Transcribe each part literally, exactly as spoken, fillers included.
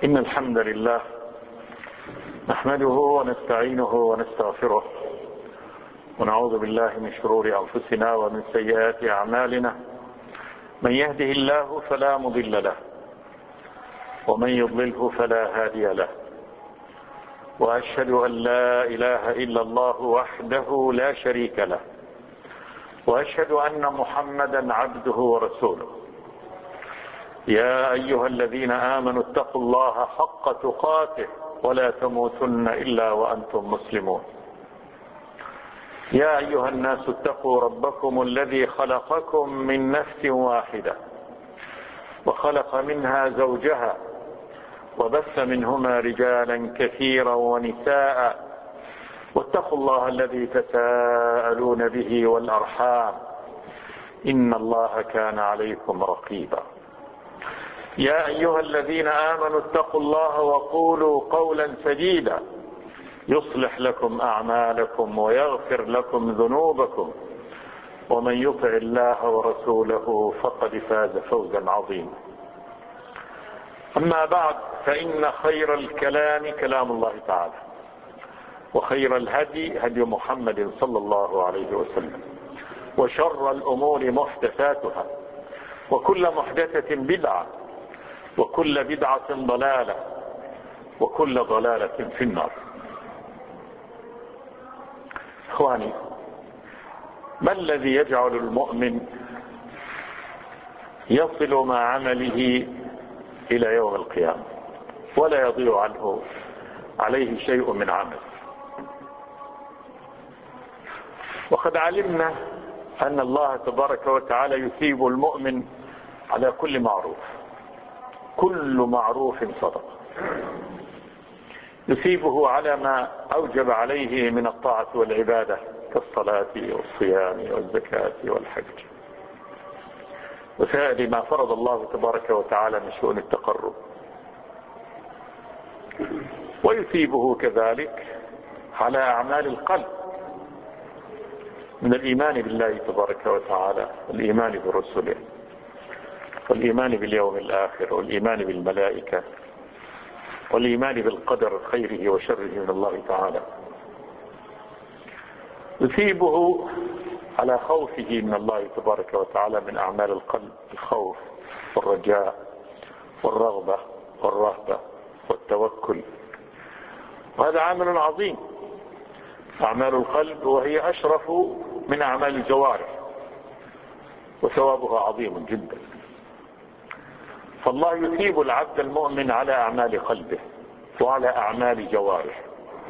إن الحمد لله نحمده ونستعينه ونستغفره ونعوذ بالله من شرور أنفسنا ومن سيئات أعمالنا. من يهده الله فلا مضل له ومن يضلله فلا هادي له، وأشهد أن لا إله إلا الله وحده لا شريك له، وأشهد أن محمدا عبده ورسوله. يا أيها الذين آمنوا اتقوا الله حق تقاته ولا تموتن إلا وأنتم مسلمون. يا أيها الناس اتقوا ربكم الذي خلقكم من نفس واحدة وخلق منها زوجها وبث منهما رجالا كثيرا ونساء، واتقوا الله الذي تساءلون به والأرحام إن الله كان عليكم رقيبا. يا أيها الذين آمنوا اتقوا الله وقولوا قولا سديدا يصلح لكم أعمالكم ويغفر لكم ذنوبكم، ومن يطع الله ورسوله فقد فاز فوزا عظيما. أما بعد، فإن خير الكلام كلام الله تعالى، وخير الهدي هدي محمد صلى الله عليه وسلم، وشر الأمور محدثاتها، وكل محدثة بدعة، وكل بدعة ضلالة، وكل ضلالة في النار. إخواني، ما الذي يجعل المؤمن يصل مع عمله إلى يوم القيامة ولا يضيع عنه عليه شيء من عمل؟ وقد علمنا أن الله تبارك وتعالى يثيب المؤمن على كل معروف، كل معروف صدق، يثيبه على ما أوجب عليه من الطاعة والعبادة كالصلاة والصيام والزكاة والحج وسائر ما فرض الله تبارك وتعالى من شؤون التقرب، ويثيبه كذلك على أعمال القلب من الإيمان بالله تبارك وتعالى، والإيمان برسله، والإيمان باليوم الآخر، والإيمان بالملائكة، والإيمان بالقدر خيره وشره من الله تعالى. يثيبه على خوفه من الله تبارك وتعالى من أعمال القلب، الخوف والرجاء والرغبة والرهبة والتوكل، وهذا عمل عظيم. أعمال القلب وهي أشرف من أعمال الجوارح، وثوابها عظيم جدا. فالله يثيب العبد المؤمن على أعمال قلبه وعلى أعمال جوارحه،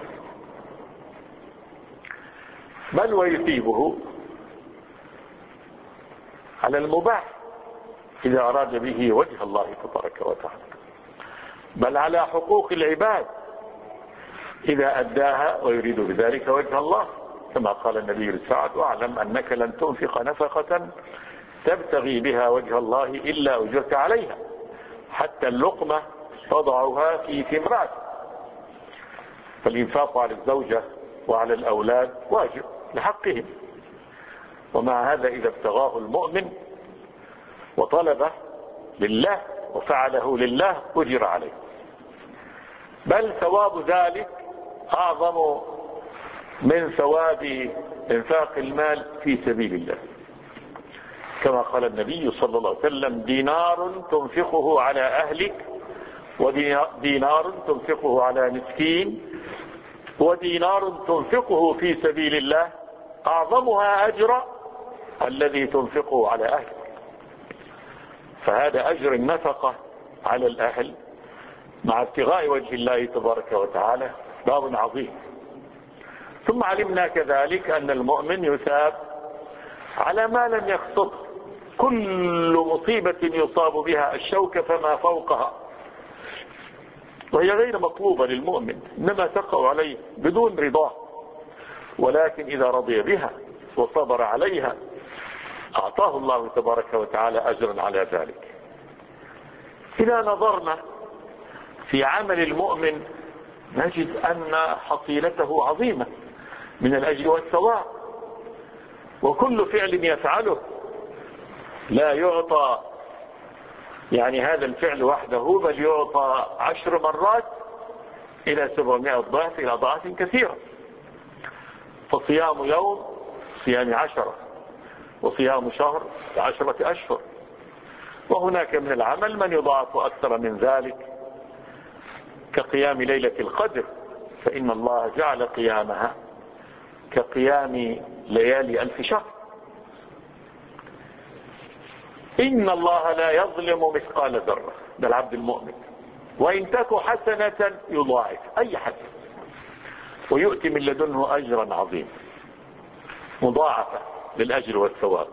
بل ويثيبه على المباح إذا أراد به وجه الله تبارك وتعالى، بل على حقوق العباد إذا أداها ويريد بذلك وجه الله، كما قال النبي لسعد: واعلم أنك لن تنفق نفقة تبتغي بها وجه الله إلا أجرت عليها، حتى اللقمة تضعها في تمرات. فالإنفاق على الزوجة وعلى الأولاد واجب لحقهم، ومع هذا إذا ابتغاه المؤمن وطلبه لله وفعله لله أجر عليه، بل ثواب ذلك أعظم من ثواب إنفاق المال في سبيل الله، كما قال النبي صلى الله عليه وسلم: دينار تنفقه على أهلك، ودينار تنفقه على مسكين، ودينار تنفقه في سبيل الله أعظمها أجرا الذي تنفقه على أهلك. فهذا أجر النفقة على الأهل مع ابتغاء وجه الله تبارك وتعالى باب عظيم. ثم علمنا كذلك أن المؤمن يثاب على ما لم يقصده، كل مصيبة يصاب بها الشوكة فما فوقها، وهي غير مطلوبة للمؤمن، إنما تقع عليه بدون رضاه، ولكن إذا رضي بها وصبر عليها أعطاه الله تبارك وتعالى أجرا على ذلك. إذا نظرنا في عمل المؤمن نجد أن حصيلته عظيمة من الأجر والثواب، وكل فعل يفعله لا يعطى يعني هذا الفعل وحده بل يعطى عشر مرات إلى سبعمائة ضعف إلى أضعاف كثيرة. فصيام يوم صيام عشرة، وصيام شهر عشرة أشهر. وهناك من العمل من يضاعف أكثر من ذلك كقيام ليلة القدر، فإن الله جعل قيامها كقيام ليالي ألف شهر. إن الله لا يظلم مثقال ذرة، ده العبد المؤمن، وإن تك حسنة يضاعف أي حسنة ويؤتي من لدنه أجرا عظيما، مضاعفة للأجر والثواب.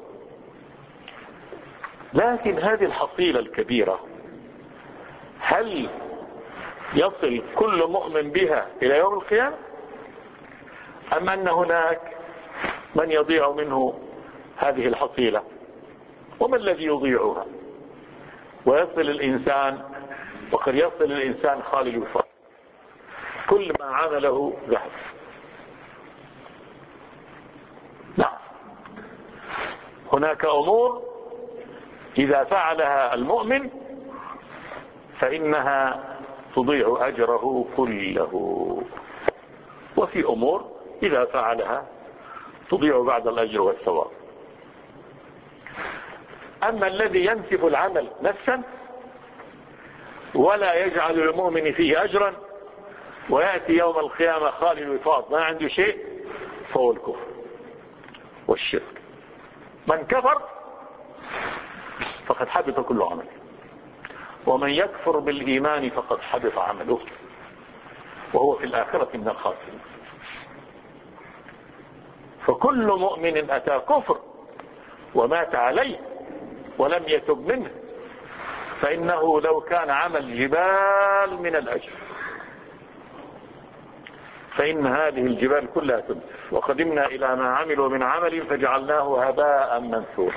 لكن هذه الحصيلة الكبيرة هل يصل كل مؤمن بها إلى يوم القيامة، أم أن هناك من يضيع منه هذه الحصيلة؟ وما الذي يضيعها ويصل الإنسان، وقد يصل الإنسان خالي الوفاق، كل ما عمله ذهب؟ نعم، هناك أمور إذا فعلها المؤمن فإنها تضيع أجره كله، وفي أمور إذا فعلها تضيع بعد الأجر والثواب. أما الذي ينسف العمل نفسا ولا يجعل للمؤمن فيه أجرا ويأتي يوم القيامة خالي الوفاق ما عنده شيء، فهو الكفر والشرك. من كفر فقد حبط كل عمله، ومن يكفر بالإيمان فقد حبط عمله وهو في الآخرة من الخاسرين. فكل مؤمن أتى كفر ومات عليه ولم يتب منه فإنه لو كان عمل جبال من الأجر فإن هذه الجبال كلها تنسف. وقدمنا إلى ما عملوا من عمل فجعلناه هباء منثورا.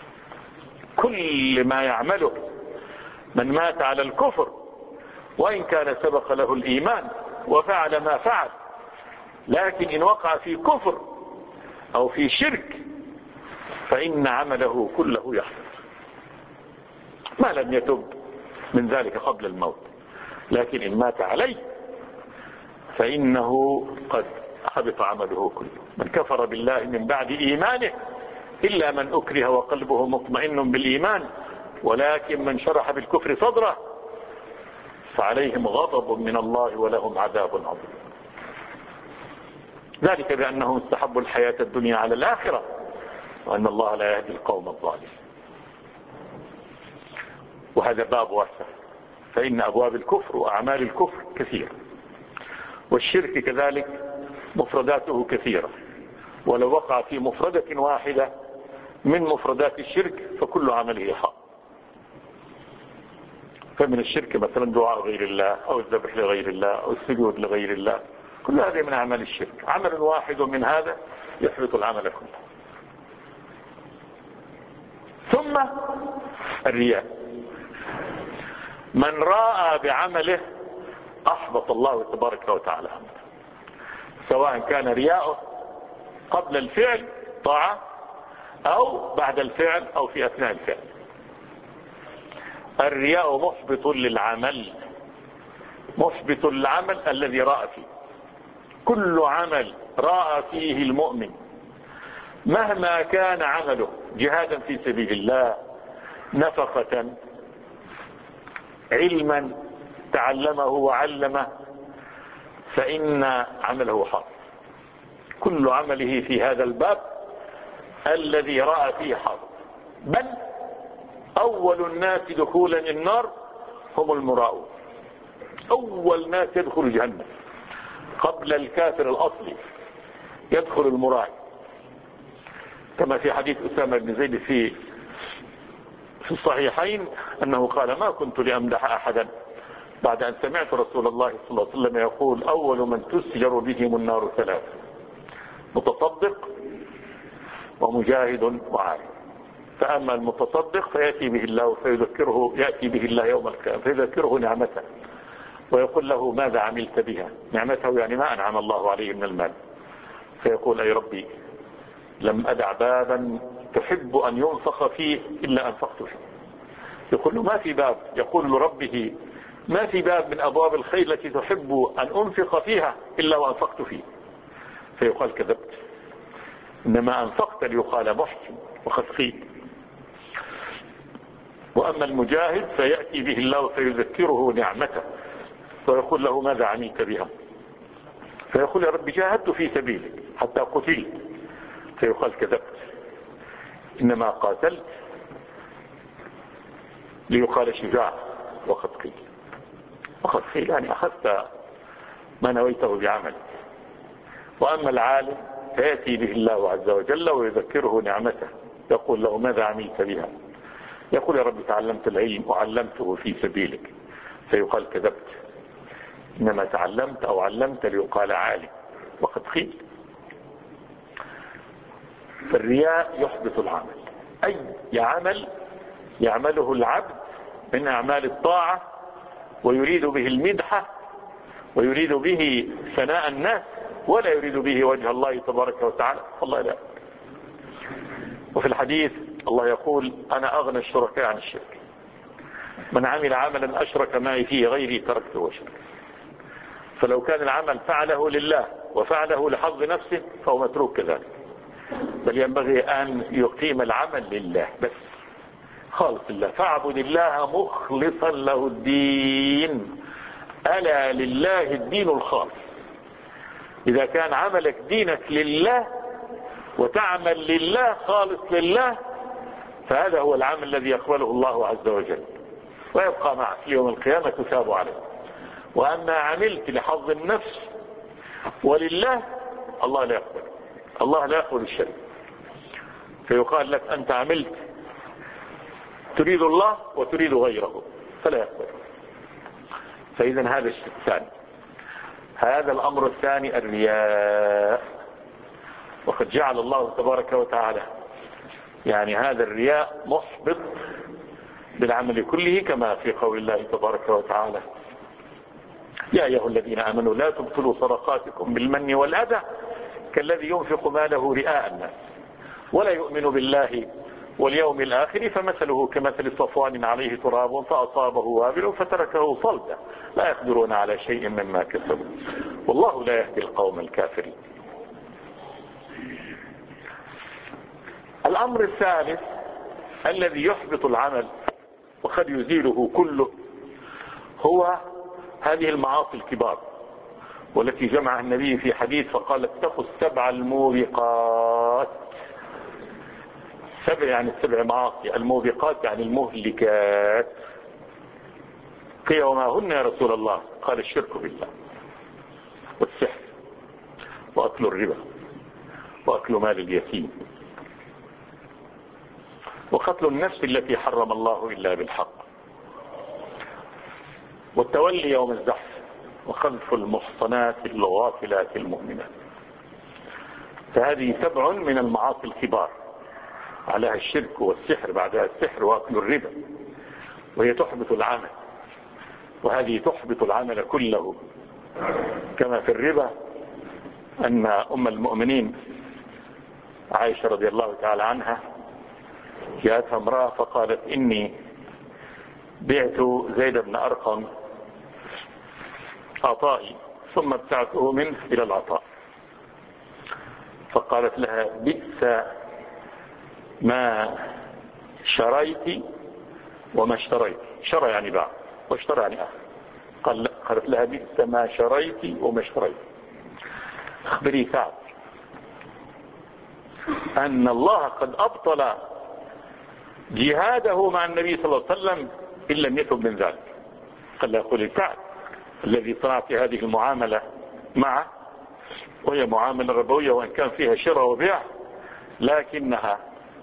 كل ما يعمله من مات على الكفر وإن كان سبق له الإيمان وفعل ما فعل، لكن إن وقع في كفر أو في شرك فإن عمله كله يحبط ما لم يتب من ذلك قبل الموت. لكن إن مات عليه فإنه قد حبط عمله كله. من كفر بالله من بعد إيمانه إلا من أكره وقلبه مطمئن بالإيمان، ولكن من شرح بالكفر صدره فعليهم غضب من الله ولهم عذاب عظيم. ذلك بأنهم استحبوا الحياة الدنيا على الآخرة وأن الله لا يهدي القوم الظالمين. وهذا باب واسع، فإن أبواب الكفر وأعمال الكفر كثيرة، والشرك كذلك مفرداته كثيرة، ولو وقع في مفردة واحدة من مفردات الشرك فكل عمله حق. فمن الشرك مثلا دعاء غير الله أو الذبح لغير الله أو السجود لغير الله، كل هذه من أعمال الشرك. عمل واحد من هذا يحبط العمل كله. ثم الرياء، من راى بعمله أحبط الله تبارك وتعالى عمله، سواء كان رياؤه قبل الفعل طاعة أو بعد الفعل أو في أثناء الفعل. الرياء محبط للعمل، محبط للعمل الذي رأى فيه. كل عمل رأى فيه المؤمن مهما كان عمله، جهادا في سبيل الله، نفقة، علما تعلمه وعلمه، فإن عمله حاط. كل عمله في هذا الباب الذي رأى فيه حاط. بل أول الناس دخولا النار هم المراؤون. أول ناس يدخل جهنم قبل الكافر الأصلي يدخل المرائي، كما في حديث أسامة بن زيد في في الصحيحين أنه قال: ما كنت لأمدح أحدا بعد أن سمعت رسول الله صلى الله عليه وسلم يقول: أول من تسجر بهم النار ثلاث: متصدق ومجاهد وعالم. فأما المتصدق فيأتي به الله فيذكره، يأتي به الله يوم القيامة فيذكره نعمته ويقول له: ماذا عملت بها؟ نعمته يعني ما أنعم الله عليه من المال، فيقول: أي ربي، لم أدع بابا تحب أن ينفخ فيه إلا أنفقت فيه، يقول له ما في باب، يقول لربه ما في باب من أبواب الخير التي تحب أن أنفق فيها إلا وأنفقت فيه. فيقال كذبت، إنما أنفقت ليقال محسن وقد قيل. وأما المجاهد فيأتي به الله فيذكره نعمته ويقول له ماذا عملت بها؟ فيقول يا رب جاهدت في سبيلك حتى قتلت. فيقال كذبت، إنما قاتلت ليقال شجاع وقد قيل. وقد قيل يعني أخذت ما نويته بعمل. وأما العالم فيأتي به الله عز وجل ويذكره نعمته يقول له ماذا عملت بها؟ يقول يا رب تعلمت العلم وعلمته في سبيلك. فيقال كذبت، إنما تعلمت أو علمت ليقال عالم وقد قيل. فالرياء يحبط العمل، أي عمل يعمله العبد من أعمال الطاعة ويريد به المدحة ويريد به ثناء الناس ولا يريد به وجه الله تبارك وتعالى، الله لا. وفي الحديث الله يقول أنا أغنى الشركاء عن الشرك، من عمل عملا أشرك معي فيه غيري تركته وشركه. فلو كان العمل فعله لله وفعله لحظ نفسه فهو متروك كذلك، بل ينبغي أن يقيم العمل لله بس خالص لله. فاعبد الله مخلصا له الدين، ألا لله الدين الخالص. إذا كان عملك دينك لله وتعمل لله خالص لله فهذا هو العمل الذي يقبله الله عز وجل ويبقى معك يوم القيامة تثاب عليه. وأما عملت لحظ النفس ولله الله لا يقبل، الله لا يقبل الشيء. فيقال لك أنت عملت تريد الله وتريد غيره فلا يقبل. فإذا هذا الشيء الثاني. هذا الأمر الثاني الرياء. وقد جعل الله تبارك وتعالى يعني هذا الرياء محبط بالعمل كله، كما في قول الله تبارك وتعالى يا أيها الذين آمنوا لا تبطلوا صدقاتكم بالمن والأذى كالذي ينفق ماله رئاء الناس ولا يؤمن بالله واليوم الآخر فمثله كمثل صفوان عليه تراب فأصابه وابل فتركه صلدا لا يقدرون على شيء مما كسبوا والله لا يهدي القوم الكافرين. الأمر الثالث الذي يحبط العمل وقد يزيله كله هو هذه المعاصي الكبار والتي جمعها النبي في حديث فقال اتقوا السبع الموبقات. سبع يعني السبع معاصي، الموبقات يعني المهلكات. قيل وما هن يا رسول الله؟ قال الشرك بالله والسحر وأكل الربا وأكل مال اليتيم وقتل النفس التي حرم الله إلا بالحق والتولي يوم الزحف وقذف المحصنات الغافلات المؤمنات. فهذه سبع من المعاصي الكبار، عليها الشرك والسحر، بعدها السحر وأكل الربا، وهي تحبط العمل، وهذه تحبط العمل كله. كما في الربا أن أم المؤمنين عائشة رضي الله تعالى عنها جاءتها امرأة فقالت إني بعت زيد بن أرقم عطائي ثم ابتعته منه إلى العطاء. فقالت لها بئس ما شريت وما اشتريت. شرى يعني باع واشترى يعني أخذ. قال قالت لها بئس ما شريت وما اشتريت. اخبري سعد أن الله قد أبطل جهاده مع النبي صلى الله عليه وسلم إن لم يتب من ذلك. قال لها قولي سعد الذي صنعت هذه المعاملة معه وهي معاملة ربوية وإن كان فيها شراء وبيع لكنها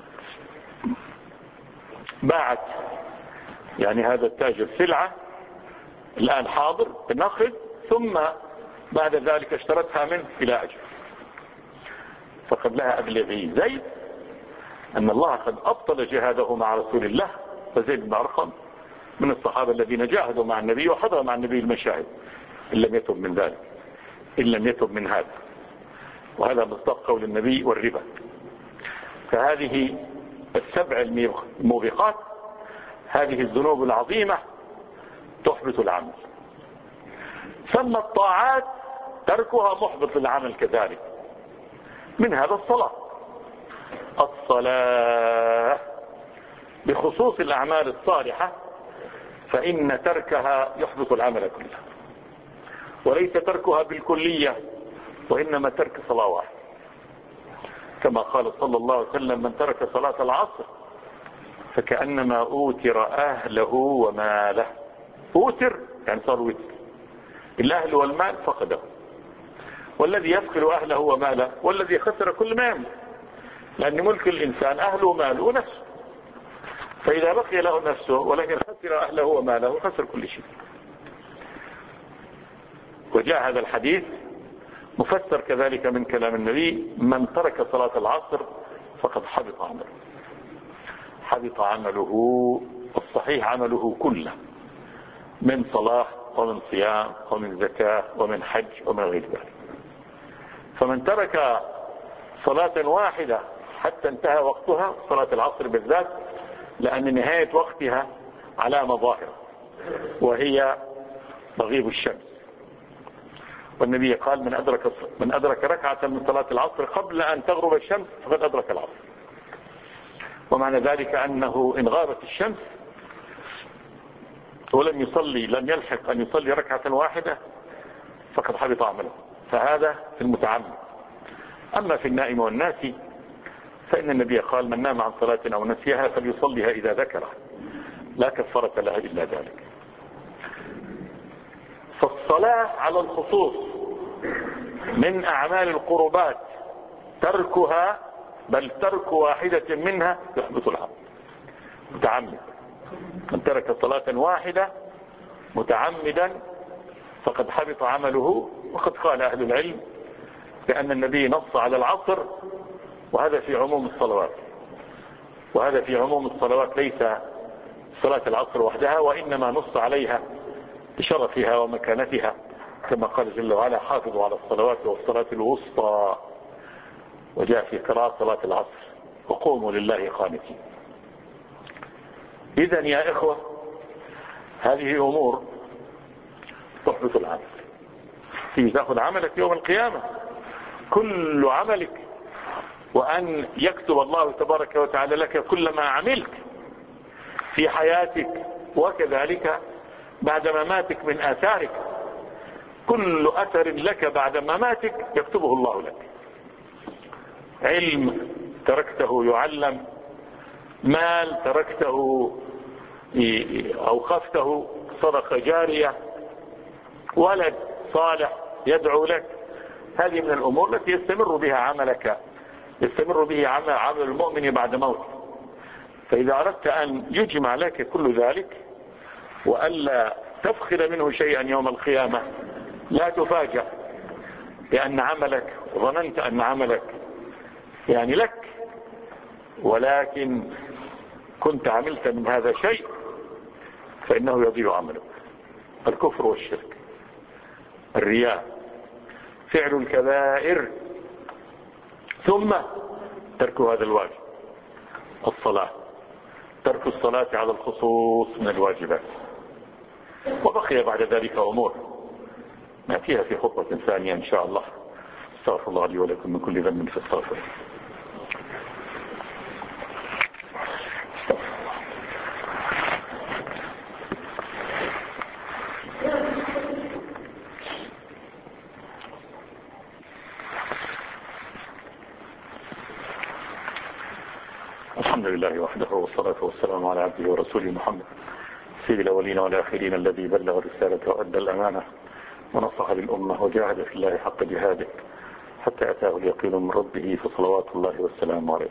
باعت يعني هذا التاجر سلعة الآن حاضر بنقد ثم بعد ذلك اشترتها منه إلى أجل. فقد لها أبلغي زيد أن الله قد أبطل جهاده مع رسول الله. فزيد بن أرقم من الصحابة الذين جاهدوا مع النبي وحضروا مع النبي المشاهد إن لم يتب من ذلك، إن لم يتب من هذا. وهذا مصداق قول النبي والربا. فهذه السبع الموبقات هذه الذنوب العظيمة تحبط العمل. ثم الطاعات تركها محبط للعمل كذلك، من هذا الصلاة. الصلاة بخصوص الأعمال الصالحة فإن تركها يحبط العمل كله، وليس تركها بالكلية، وإنما ترك صلاة واحدة، كما قال صلى الله عليه وسلم: من ترك صلاة العصر فكأنما أوتر أهله وماله. أوتر يعني صار وتر، الأهل والمال فقده، والذي يفقد أهله وماله والذي خسر كل ما يملك، لأن ملك الإنسان أهله وماله ونفسه، فإذا بقي له نفسه ولكن خسر أهله وماله خسر كل شيء. وجاء هذا الحديث مفسر كذلك من كلام النبي: من ترك صلاة العصر فقد حبط عمله. حبط عمله الصحيح، عمله كله، من صلاة ومن صيام ومن زكاة ومن حج ومن غير ذلك. فمن ترك صلاة واحدة حتى انتهى وقتها، صلاة العصر بالذات، لأن نهاية وقتها علامة ظاهرة وهي مغيب الشمس، والنبي قال: من أدرك من أدرك ركعة من صلاة العصر قبل أن تغرب الشمس فقد أدرك العصر. ومعنى ذلك أنه إن غابت الشمس ولم يصلي، لم يلحق أن يصلي ركعة واحدة، فقد حبط عمله. فهذا في المتعمد. أما في النائم والناسي فإن النبي قال: من نام عن صلاة أو نسيها فليصليها إذا ذكرها، لا كفارة لها إلا ذلك. فالصلاة على الخصوص من أعمال القربات تركها، بل ترك واحدة منها يحبط العمل متعمد. من ترك صلاة واحدة متعمدا فقد حبط عمله. وقد قال أهل العلم بأن النبي نص على العصر، وهذا في عموم الصلوات، وهذا في عموم الصلوات، ليس صلاة العصر وحدها، وإنما نص عليها بشرفها ومكانتها، كما قال جل وعلا: حافظوا على الصلوات والصلاة الوسطى. وجاء في قراءة صلاة العصر: وقوموا لله قانتين. إذن يا إخوة، هذه أمور تحبط العمل. تيجي تأخذ عملك يوم القيامة، كل عملك، وأن يكتب الله تبارك وتعالى لك كل ما عملت في حياتك، وكذلك بعد مماتك من آثارك. كل أثر لك بعد مماتك يكتبه الله لك. علم تركته يعلم، مال تركته أوقفته صدقة جارية، ولد صالح يدعو لك، هذه من الأمور التي يستمر بها عملك، يستمر به عمل, عمل المؤمن بعد موته. فإذا أردت أن يجمع لك كل ذلك وألا تفقد منه شيئا يوم القيامة، لا تفاجأ بأن عملك، ظننت أن عملك يعني لك، ولكن كنت عملت من هذا شيء، فإنه يضيع عملك. الكفر والشرك، الرياء، فعل الكبائر، ثم ترك هذا الواجب. الصلاة، ترك الصلاة على الخصوص من الواجبات. وبقي بعد ذلك أمور نأتيها في خطبة ثانية إن شاء الله. استغفر الله لي ولكم من كل ذنب فاستغفروه. الحمد لله وحده، والصلاة والسلام على عبده ورسوله محمد سيد الأولين والآخرين، الذي بلغ الرسالة وأدى الأمانة ونصح للأمة وجاهد في الله حق جهاده حتى أتاه اليقين من ربه، فصلوات الله والسلام عليه.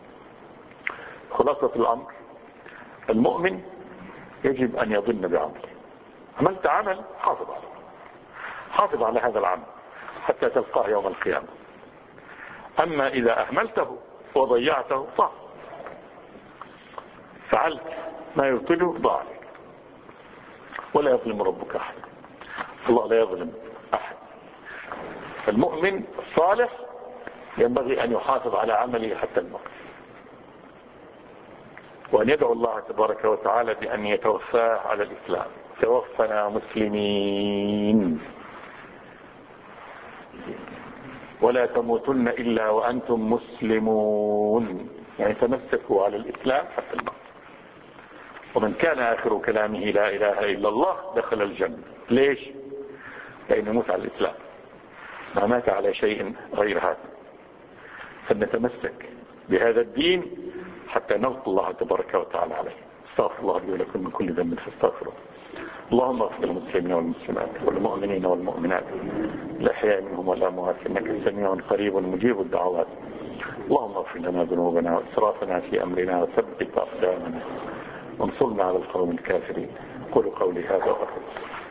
خلاصة الأمر: المؤمن يجب أن يظن بعمله. عملت عمل، حافظ عليه، حافظ على هذا العمل حتى تلقاه يوم القيامة. أما إذا أهملته وضيعته صح، فعلت ما يبطله ضاع عليك. ولا يظلم ربك أحد، الله لا يظلم أحد. المؤمن الصالح ينبغي أن يحافظ على عمله حتى الموت. وأن يدعو الله تبارك وتعالى بأن يتوفاه على الإسلام. توفنا مسلمين ولا تموتن إلا وأنتم مسلمون، يعني تمسكوا على الإسلام حتى الموت. ومن كان آخر كلامه لا إله إلا الله دخل الجنة. ليش؟ لأنه موت على الإسلام، ما مات على شيء غير هذا. فلنتمسك بهذا الدين حتى نلقى الله تبارك وتعالى عليه. استغفر الله لي ولكم من كل ذنب فاستغفروه. اللهم اغفر للمسلمين والمسلمات والمؤمنين والمؤمنات الأحياء منهم والأموات إنك سميع قريب مجيب الدعوات. اللهم اغفر لنا ذنوبنا وإسرافنا في أمرنا وثبت أقدامنا وانصرنا على القوم الكافرين. قولوا قولي هذا وأقول